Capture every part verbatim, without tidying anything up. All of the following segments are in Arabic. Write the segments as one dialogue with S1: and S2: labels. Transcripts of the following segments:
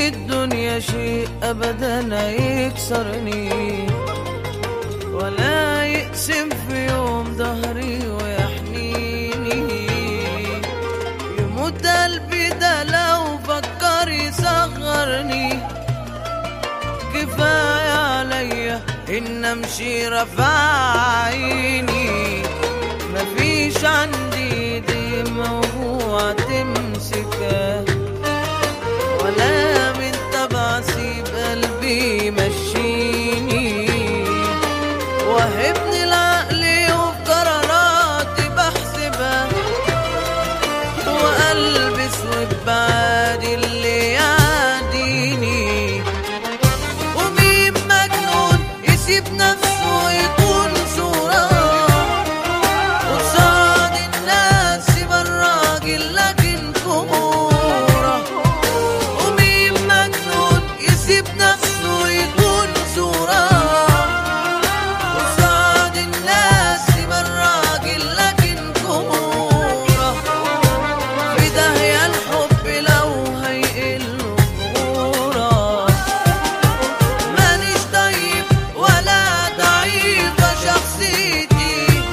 S1: في الدنيا شيء أبدا يكسرني، ولا يقسم في يوم ظهري ويحنيني. يموت قلبي ده لو فكر يصغرني، كفاية عليا إن أمشي رافع عيني. مفيش عندي دي موضوع تمسكه، ولا من تبع سيب قلبي يمشيني. وهبني العقل وفي قراراتي بحسبها، وقلبي اسود بعادي اللي يعاديني. ومين مجنون يسيب نفسه ويكون صورة قصاد الناس، يبقى الراجل لكن كورة. ومين مجنون يسيب نفسه ويكون صورة قصاد الناس، يبقى الراجل لكن كورة. في داهية الحب لو هيقل غرورة. مانيش طيب ولا ضعيفة شخصيتي،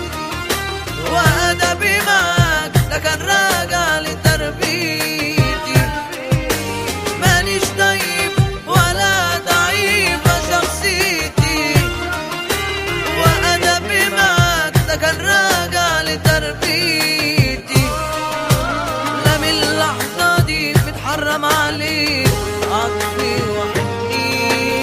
S1: وأدبي معاك ده كان راجع لتربيتي. مانيش طيب ولا ضعيفة شخصيتي، وأدبي معاك ده كان راجع لتربيتي. لا من اللحظة دي متحرم عليك عطفي وحنيتي.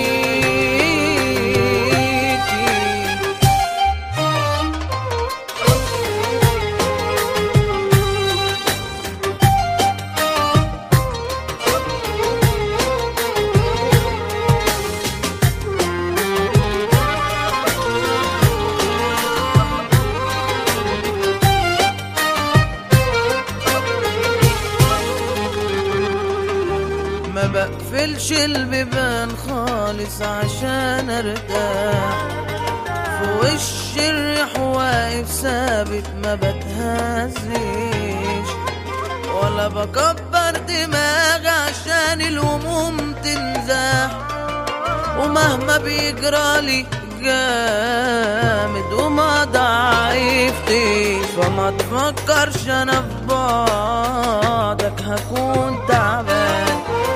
S1: ما بقفلش البيبان خالص عشان ارتاح، في وش الريح واقف ثابت ما بتهزش، ولا بكبر دماغي عشان الهموم تنزاح. ومهما بيجرالي جامد وما ضعيفتش، فما تفكرش انا في بعدك هكون تعبان.